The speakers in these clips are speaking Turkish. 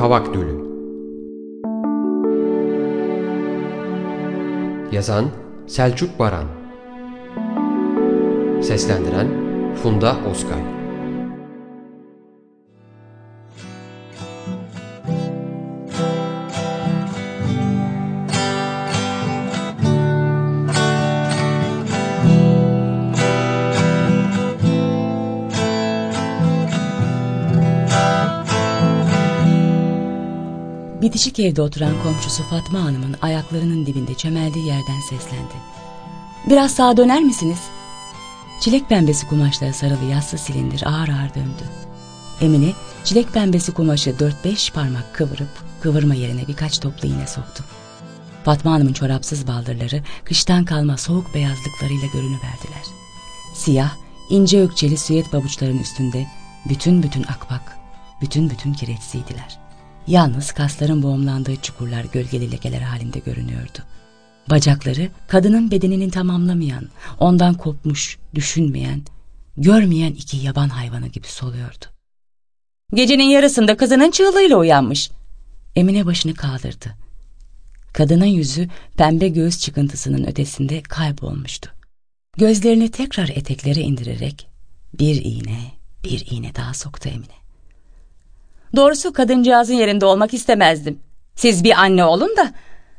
Kavak Dülü. Yazan Selçuk Baran. Seslendiren Funda Özkay. Bitişik evde oturan komşusu Fatma Hanım'ın ayaklarının dibinde çömeldiği yerden seslendi. "Biraz sağa döner misiniz?" Çilek pembesi kumaşlara sarılı yassı silindir ağır ağır döndü. Emine çilek pembesi kumaşı 4-5 parmak kıvırıp kıvırma yerine birkaç toplu iğne soktu. Fatma Hanım'ın çorapsız baldırları kıştan kalma soğuk beyazlıklarıyla görünüverdiler. Siyah, ince ökçeli süet pabuçların üstünde bütün akbak, bütün kireçsiydiler. Yalnız kasların boğumlandığı çukurlar gölgeli lekeler halinde görünüyordu. Bacakları kadının bedenini tamamlamayan, ondan kopmuş, düşünmeyen, görmeyen iki yaban hayvanı gibi soluyordu. "Gecenin yarısında kızının çığlığıyla uyanmış." Emine başını kaldırdı. Kadının yüzü pembe göğüs çıkıntısının ötesinde kaybolmuştu. Gözlerini tekrar eteklere indirerek bir iğne daha soktu Emine. "Doğrusu kadıncağızın yerinde olmak istemezdim. Siz bir anne olun da.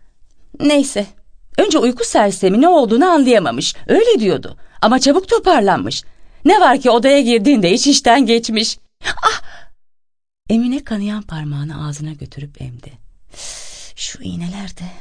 Neyse, önce uyku sersemi ne olduğunu anlayamamış. Öyle diyordu ama çabuk toparlanmış. Ne var ki odaya girdiğinde iş işten geçmiş." "Ah!" Emine kanayan parmağını ağzına götürüp emdi. "Şu iğneler de..."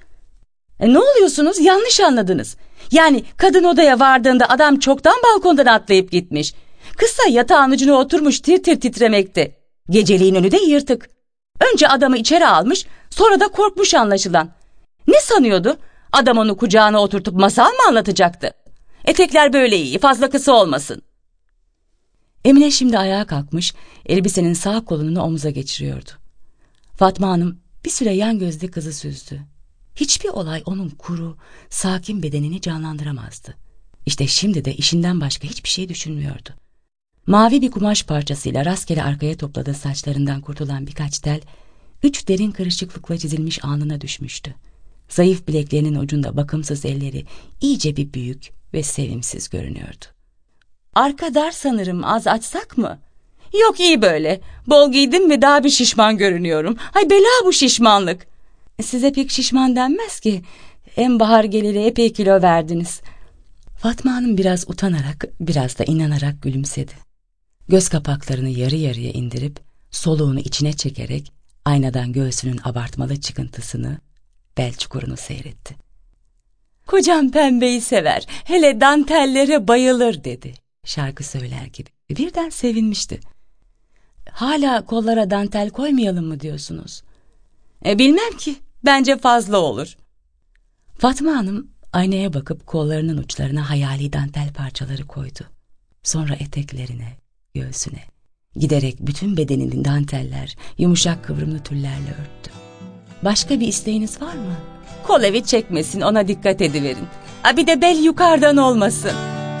Ne oluyorsunuz? Yanlış anladınız. Yani kadın odaya vardığında adam çoktan balkondan atlayıp gitmiş. Kızsa yatağın ucuna oturmuş tir tir titremekte. Geceliğin önü de yırtık. Önce adamı içeri almış, sonra da korkmuş anlaşılan. Ne sanıyordu? Adam onu kucağına oturtup masal mı anlatacaktı? Etekler böyle iyi, fazla kısa olmasın." Emine şimdi ayağa kalkmış, elbisenin sağ kolunu omuza geçiriyordu. Fatma Hanım bir süre yan gözle kızı süzdü. Hiçbir olay onun kuru, sakin bedenini canlandıramazdı. İşte şimdi de işinden başka hiçbir şey düşünmüyordu. Mavi bir kumaş parçasıyla rastgele arkaya topladığı saçlarından kurtulan birkaç tel, 3 derin kırışıklıkla çizilmiş alnına düşmüştü. Zayıf bileklerinin ucunda bakımsız elleri iyice bir büyük ve sevimsiz görünüyordu. "Arka dar sanırım, az açsak mı?" "Yok, iyi böyle. Bol giydim ve daha bir şişman görünüyorum. Hay bela bu şişmanlık." "Size pek şişman denmez ki. En bahar geleli epey kilo verdiniz." Fatma Hanım biraz utanarak, biraz da inanarak gülümsedi. Göz kapaklarını yarı yarıya indirip, soluğunu içine çekerek aynadan göğsünün abartmalı çıkıntısını, bel çukurunu seyretti. "Kocam pembeyi sever, hele dantellere bayılır," dedi şarkı söyler gibi. Birden sevinmişti. "Hala kollara dantel koymayalım mı diyorsunuz?" Bilmem ki, bence fazla olur." Fatma Hanım aynaya bakıp kollarının uçlarına hayali dantel parçaları koydu. Sonra eteklerine, göğsüne, giderek bütün bedenini danteller, yumuşak kıvrımlı tüllerle örttü. "Başka bir isteğiniz var mı?" "Kol evi çekmesin, ona dikkat ediverin. Bir de bel yukarıdan olmasın."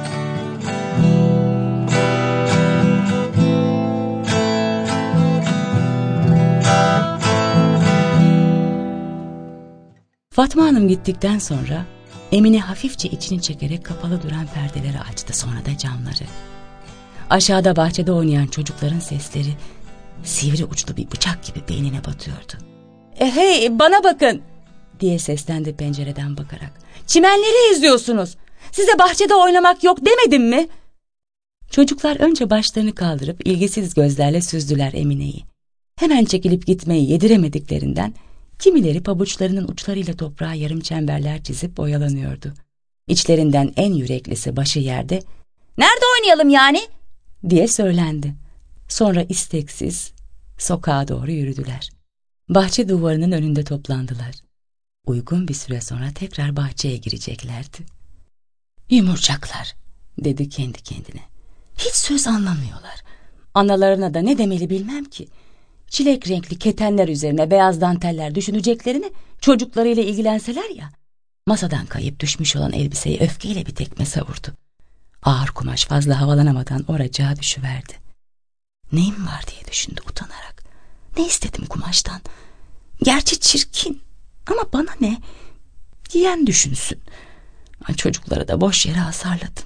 Fatma Hanım gittikten sonra Emine hafifçe içini çekerek kapalı duran perdeleri açtı, sonra da camları. Aşağıda bahçede oynayan çocukların sesleri sivri uçlu bir bıçak gibi beynine batıyordu. "Hey, bana bakın!" diye seslendi pencereden bakarak. "Çimenleri izliyorsunuz. Size bahçede oynamak yok demedim mi?" Çocuklar önce başlarını kaldırıp ilgisiz gözlerle süzdüler Emine'yi. Hemen çekilip gitmeyi yediremediklerinden kimileri pabuçlarının uçlarıyla toprağa yarım çemberler çizip oyalanıyordu. İçlerinden en yüreklisi başı yerde, "Nerede oynayalım yani?" diye söylendi. Sonra isteksiz sokağa doğru yürüdüler. Bahçe duvarının önünde toplandılar. Uygun bir süre sonra tekrar bahçeye gireceklerdi. "Yumurcaklar," dedi kendi kendine. "Hiç söz anlamıyorlar. Analarına da ne demeli bilmem ki. Çilek renkli ketenler üzerine beyaz danteller düşüneceklerini çocuklarıyla ilgilenseler ya." Masadan kayıp düşmüş olan elbiseyi öfkeyle bir tekme savurdu. Ağır kumaş fazla havalanamadan oracağa düşüverdi. "Neyim var?" diye düşündü utanarak. Ne istedim kumaştan? Gerçi çirkin ama bana ne? Giyen düşünsün. Çocuklara da boş yere hasarladım.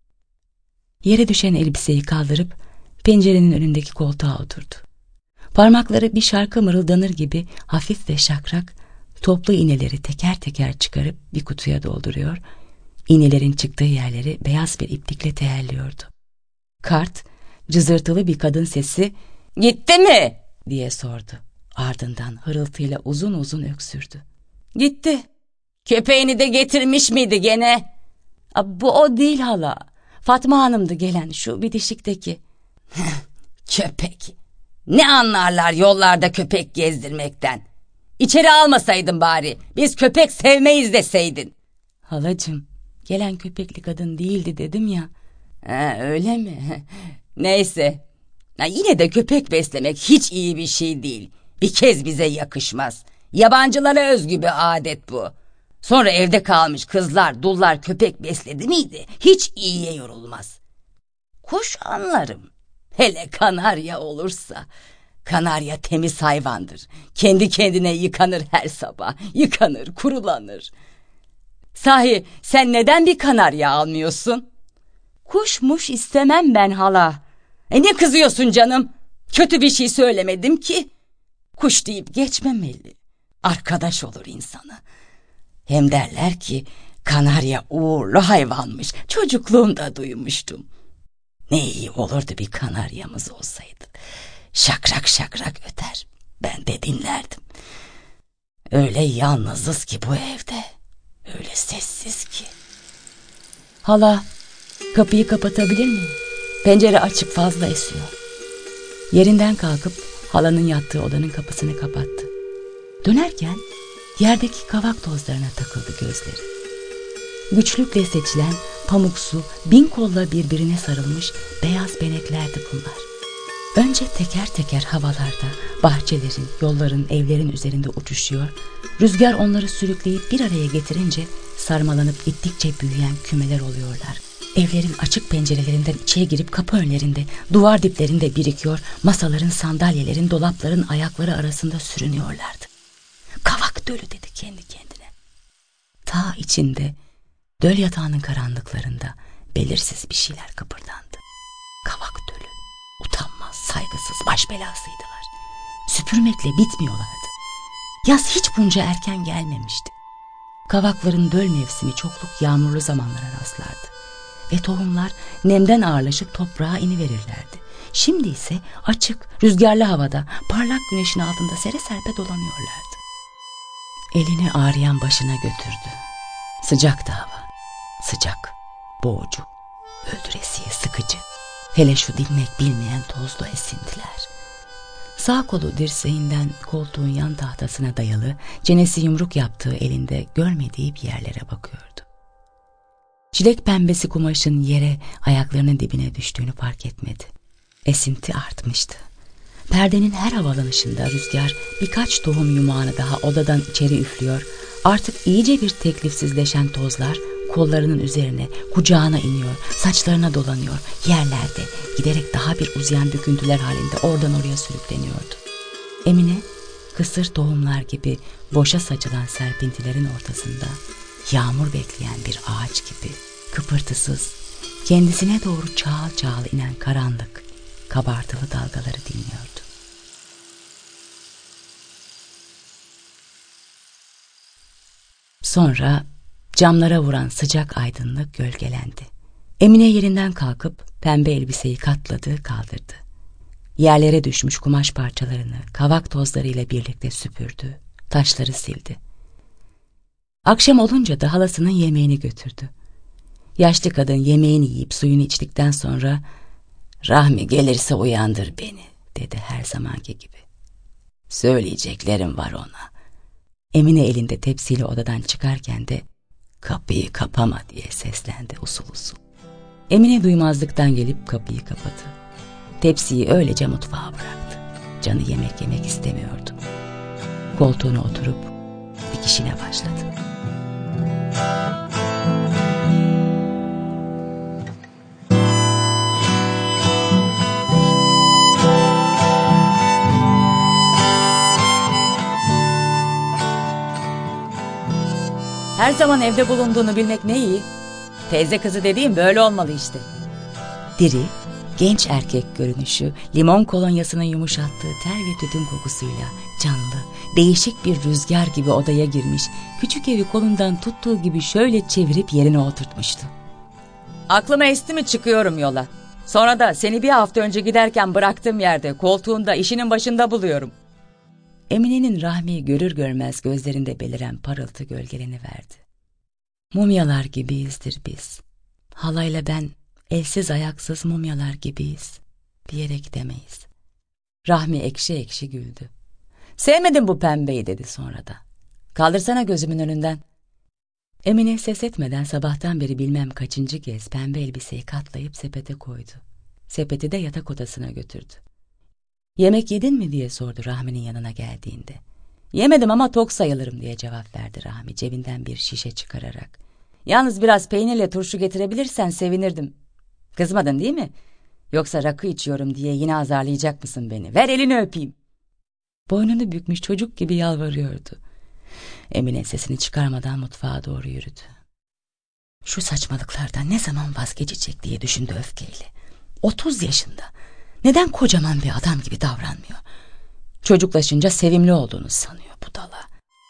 Yere düşen elbiseyi kaldırıp pencerenin önündeki koltuğa oturdu. Parmakları bir şarkı mırıldanır gibi hafif ve şakrak toplu iğneleri teker teker çıkarıp bir kutuya dolduruyor, iğnelerin çıktığı yerleri beyaz bir iplikle teyelliyordu. Kart, cızırtılı bir kadın sesi "Gitti mi?" diye sordu. Ardından hırıltıyla uzun uzun öksürdü. "Gitti. Köpeğini de getirmiş miydi gene?" "Bu o değil hala. Fatma Hanım'dı gelen, şu bitişikteki." Köpek. Ne anlarlar yollarda köpek gezdirmekten? İçeri almasaydın bari. Biz köpek sevmeyiz deseydin. "Halacığım, gelen köpekli kadın değildi dedim ya." Öyle mi? Neyse. Yine de köpek beslemek hiç iyi bir şey değil. Bir kez bize yakışmaz. Yabancılara özgü bir adet bu. Sonra evde kalmış kızlar, dullar köpek besledi miydi? Hiç iyiye yorulmaz. Kuş anlarım. Hele kanarya olursa. Kanarya temiz hayvandır. Kendi kendine yıkanır her sabah. Yıkanır, kurulanır. Sahi sen neden bir kanarya almıyorsun? "Kuşmuş istemem ben hala." Ne kızıyorsun canım? Kötü bir şey söylemedim ki. Kuş deyip geçmemeli. Arkadaş olur insana. Hem derler ki kanarya uğurlu hayvanmış. Çocukluğumda duymuştum. Ne iyi olurdu bir kanaryamız olsaydı. Şakrak şakrak öter. Ben de dinlerdim. Öyle yalnızız ki bu evde. Öyle sessiz ki. "Hala, kapıyı kapatabilir miyim? Pencere açık, fazla esiyor." Yerinden kalkıp halanın yattığı odanın kapısını kapattı. Dönerken yerdeki kavak tozlarına takıldı gözleri. Güçlükle seçilen pamuksu, bin kolla birbirine sarılmış beyaz beneklerdi bunlar. Önce teker teker havalarda, bahçelerin, yolların, evlerin üzerinde uçuşuyor, rüzgar onları sürükleyip bir araya getirince sarmalanıp gittikçe büyüyen kümeler oluyorlar. Evlerin açık pencerelerinden içeri girip kapı önlerinde, duvar diplerinde birikiyor, masaların, sandalyelerin, dolapların ayakları arasında sürünüyorlardı. "Kavak dölü," dedi kendi kendine. Ta içinde, döl yatağının karanlıklarında belirsiz bir şeyler kıpırdandı. Kavak dölü, utanmaz, saygısız, baş belasıydılar. Süpürmekle bitmiyorlardı. Yaz hiç bunca erken gelmemişti. Kavakların döl mevsimi çokluk yağmurlu zamanlara rastlardı ve tohumlar nemden ağırlaşıp toprağa iniverirlerdi. Şimdi ise açık, rüzgarlı havada, parlak güneşin altında sere serpe dolanıyorlardı. Elini ağrıyan başına götürdü. Sıcaktı hava. Sıcak, boğucu, öldüresiye, sıkıcı. Hele şu dinmek bilmeyen tozlu esintiler. Sağ kolu dirseğinden koltuğun yan tahtasına dayalı, çenesi yumruk yaptığı elinde görmediği bir yerlere bakıyordu. Çilek pembesi kumaşın yere, ayaklarının dibine düştüğünü fark etmedi. Esinti artmıştı. Perdenin her havalanışında rüzgar birkaç tohum yumağını daha odadan içeri üflüyor, artık iyice bir teklifsizleşen tozlar kollarının üzerine, kucağına iniyor, saçlarına dolanıyor, yerlerde giderek daha bir uzayan döküntüler halinde oradan oraya sürükleniyordu. Emine, kısır tohumlar gibi boşa saçılan serpintilerin ortasında, yağmur bekleyen bir ağaç gibi, kıpırtısız, kendisine doğru çağıl çağıl inen karanlık, kabartılı dalgaları dinliyordu. Sonra camlara vuran sıcak aydınlık gölgelendi. Emine yerinden kalkıp pembe elbiseyi katladı, kaldırdı. Yerlere düşmüş kumaş parçalarını kavak tozlarıyla birlikte süpürdü, taşları sildi. Akşam olunca da halasının yemeğini götürdü. Yaşlı kadın yemeğini yiyip suyunu içtikten sonra "Rahmi gelirse uyandır beni," dedi her zamanki gibi. "Söyleyeceklerim var ona." Emine elinde tepsiyle odadan çıkarken de "Kapıyı kapama," diye seslendi usul usul. Emine duymazlıktan gelip kapıyı kapadı. Tepsiyi öylece mutfağa bıraktı. Canı yemek yemek istemiyordu. Koltuğuna oturup dikişine başladı. Her zaman evde bulunduğunu bilmek ne iyi. Teyze kızı dediğim böyle olmalı işte. Diri, genç erkek görünüşü, limon kolonyasının yumuşattığı ter ve tütün kokusuyla canlı, değişik bir rüzgar gibi odaya girmiş, küçük evi kolundan tuttuğu gibi şöyle çevirip yerine oturtmuştu. Aklıma esti mi çıkıyorum yola. Sonra da seni bir hafta önce giderken bıraktığım yerde, koltuğunda, işinin başında buluyorum. Emine'nin Rahmi'yi görür görmez gözlerinde beliren parıltı gölgeleniverdi. Mumyalar gibiyizdir biz. Halayla ben elsiz ayaksız mumyalar gibiyiz diyerek demeyiz. Rahmi ekşi ekşi güldü. Sevmedim bu pembeyi dedi sonra da. Kaldırsana gözümün önünden. Emine ses etmeden sabahtan beri bilmem kaçıncı kez pembe elbiseyi katlayıp sepete koydu. Sepeti de yatak odasına götürdü. Yemek yedin mi diye sordu Rahmi'nin yanına geldiğinde. Yemedim ama tok sayılırım diye cevap verdi Rahmi cebinden bir şişe çıkararak. Yalnız biraz peynirle turşu getirebilirsen sevinirdim. Kızmadın değil mi? Yoksa rakı içiyorum diye yine azarlayacak mısın beni? Ver elini öpeyim. Boynunu bükmüş çocuk gibi yalvarıyordu. Emine sesini çıkarmadan mutfağa doğru yürüdü. Şu saçmalıklardan ne zaman vazgeçecek diye düşündü öfkeyle. 30 yaşında. Neden kocaman bir adam gibi davranmıyor? Çocuklaşınca sevimli olduğunu sanıyor budala.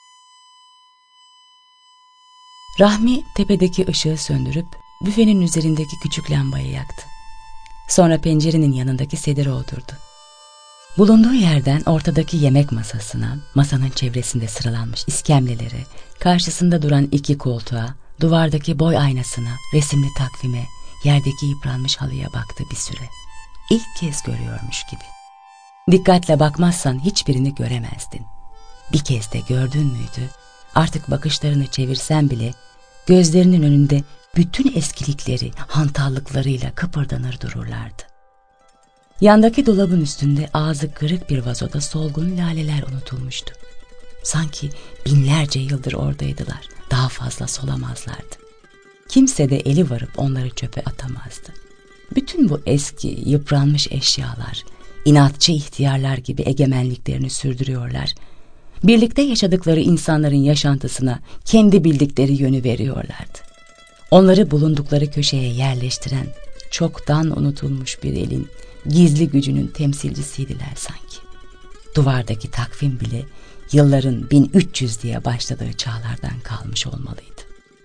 Rahmi tepedeki ışığı söndürüp büfenin üzerindeki küçük lambayı yaktı. Sonra pencerenin yanındaki sedire oturdu. Bulunduğu yerden ortadaki yemek masasına, masanın çevresinde sıralanmış iskemlelere, karşısında duran 2 koltuğa, duvardaki boy aynasına, resimli takvime, yerdeki yıpranmış halıya baktı bir süre. İlk kez görüyormuş gibi. Dikkatle bakmazsan hiçbirini göremezdin. Bir kez de gördün müydü? Artık bakışlarını çevirsen bile gözlerinin önünde bütün eskilikleri, hantallıklarıyla kıpırdanır dururlardı. Yandaki dolabın üstünde ağzı kırık bir vazoda solgun laleler unutulmuştu. Sanki binlerce yıldır oradaydılar, daha fazla solamazlardı. Kimse de eli varıp onları çöpe atamazdı. Bütün bu eski, yıpranmış eşyalar, inatçı ihtiyarlar gibi egemenliklerini sürdürüyorlar. Birlikte yaşadıkları insanların yaşantısına kendi bildikleri yönü veriyorlardı. Onları bulundukları köşeye yerleştiren, çoktan unutulmuş bir elin gizli gücünün temsilcisiydiler sanki. Duvardaki takvim bile yılların 1300 diye başladığı çağlardan kalmış olmalıydı.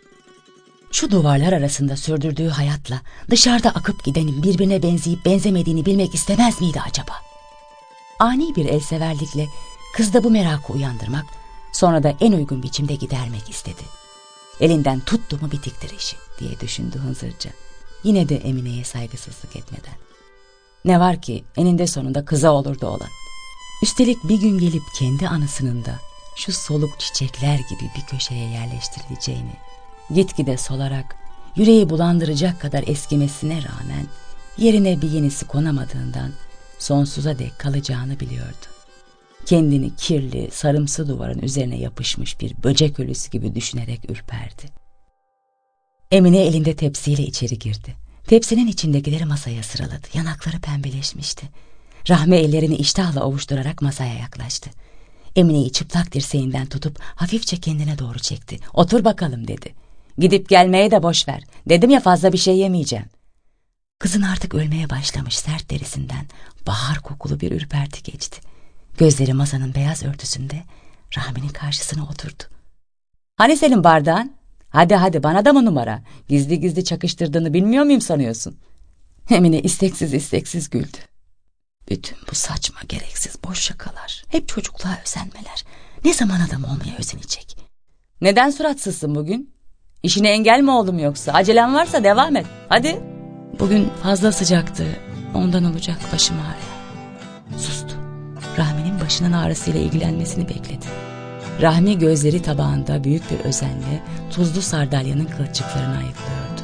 Şu duvarlar arasında sürdürdüğü hayatla dışarıda akıp gidenin birbirine benzeyip benzemediğini bilmek istemez miydi acaba? Ani bir elseverlikle kızda bu merakı uyandırmak, sonra da en uygun biçimde gidermek istedi. Elinden tuttu mu bitiktir işi diye düşündü hınzırca. Yine de Emine'ye saygısızlık etmeden. Ne var ki eninde sonunda kıza olurdu olan. Üstelik bir gün gelip kendi anısının da şu soluk çiçekler gibi bir köşeye yerleştirileceğini, gitgide solarak yüreği bulandıracak kadar eskimesine rağmen yerine bir yenisi konamadığından sonsuza dek kalacağını biliyordu. Kendini kirli, sarımsı duvarın üzerine yapışmış bir böcek ölüsü gibi düşünerek ürperdi. Emine elinde tepsiyle içeri girdi. Tepsinin içindekileri masaya sıraladı. Yanakları pembeleşmişti. Rahmi ellerini iştahla ovuşturarak masaya yaklaştı. Emine'yi çıplak dirseğinden tutup hafifçe kendine doğru çekti. Otur bakalım dedi. Gidip gelmeye de boş ver. Dedim ya fazla bir şey yemeyeceğim. Kızın artık ölmeye başlamış sert derisinden bahar kokulu bir ürperti geçti. Gözleri masanın beyaz örtüsünde Rahmi'nin karşısına oturdu. Hani senin bardağın? Hadi bana da mı numara? Gizli gizli çakıştırdığını bilmiyor muyum sanıyorsun? Emine isteksiz güldü. Bütün bu saçma gereksiz boş şakalar, hep çocukluğa özenmeler. Ne zaman adam olmaya özenecek? Neden suratsızsın bugün? İşine engel mi oldum yoksa? Acelen varsa devam et. Hadi. Bugün fazla sıcaktı. Ondan olacak başım ağrıyor. Sustu. Rahmi'nin başının ağrısıyla ilgilenmesini bekledi. Rahmi gözleri tabağında büyük bir özenle tuzlu sardalyanın kılçıklarını ayıklıyordu.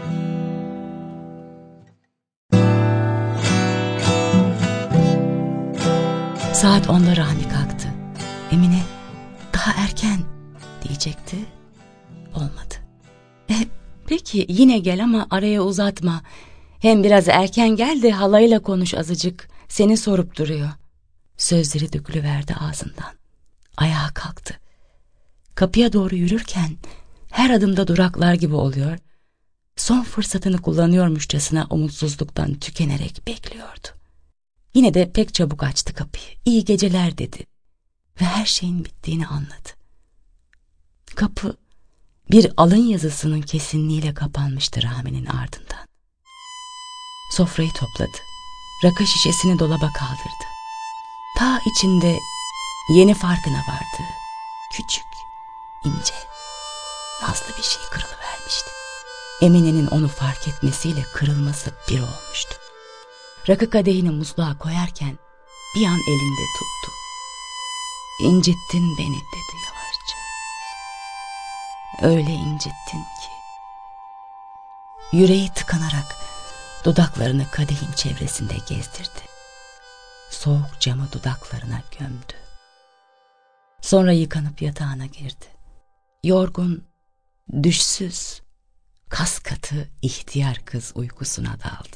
Saat 10'da Rahmi kalktı. Emine daha erken diyecekti. Olmadı. Peki yine gel ama araya uzatma. Hem biraz erken gel de halayla konuş azıcık. Seni sorup duruyor. Sözleri dökülüverdi ağzından. Ayağa kalktı. Kapıya doğru yürürken her adımda duraklar gibi oluyor, son fırsatını kullanıyormuşçasına umutsuzluktan tükenerek bekliyordu. Yine de pek çabuk açtı kapıyı. İyi geceler dedi ve her şeyin bittiğini anladı. Kapı bir alın yazısının kesinliğiyle kapanmıştı Rami'nin ardından. Sofrayı topladı. Rakı şişesini dolaba kaldırdı. Ta içinde yeni farkına vardı. Küçük, ince, nazlı bir şey kırılıvermişti. Emine'nin onu fark etmesiyle kırılması bir olmuştu. Rakı kadehini musluğa koyarken bir an elinde tuttu. "İncittin beni," dedi yavaşça. "Öyle incittin ki." Yüreği tıkanarak dudaklarını kadehin çevresinde gezdirdi. Soğuk camı dudaklarına gömdü. Sonra yıkanıp yatağına girdi. Yorgun, düşsüz, kas katı ihtiyar kız uykusuna daldı.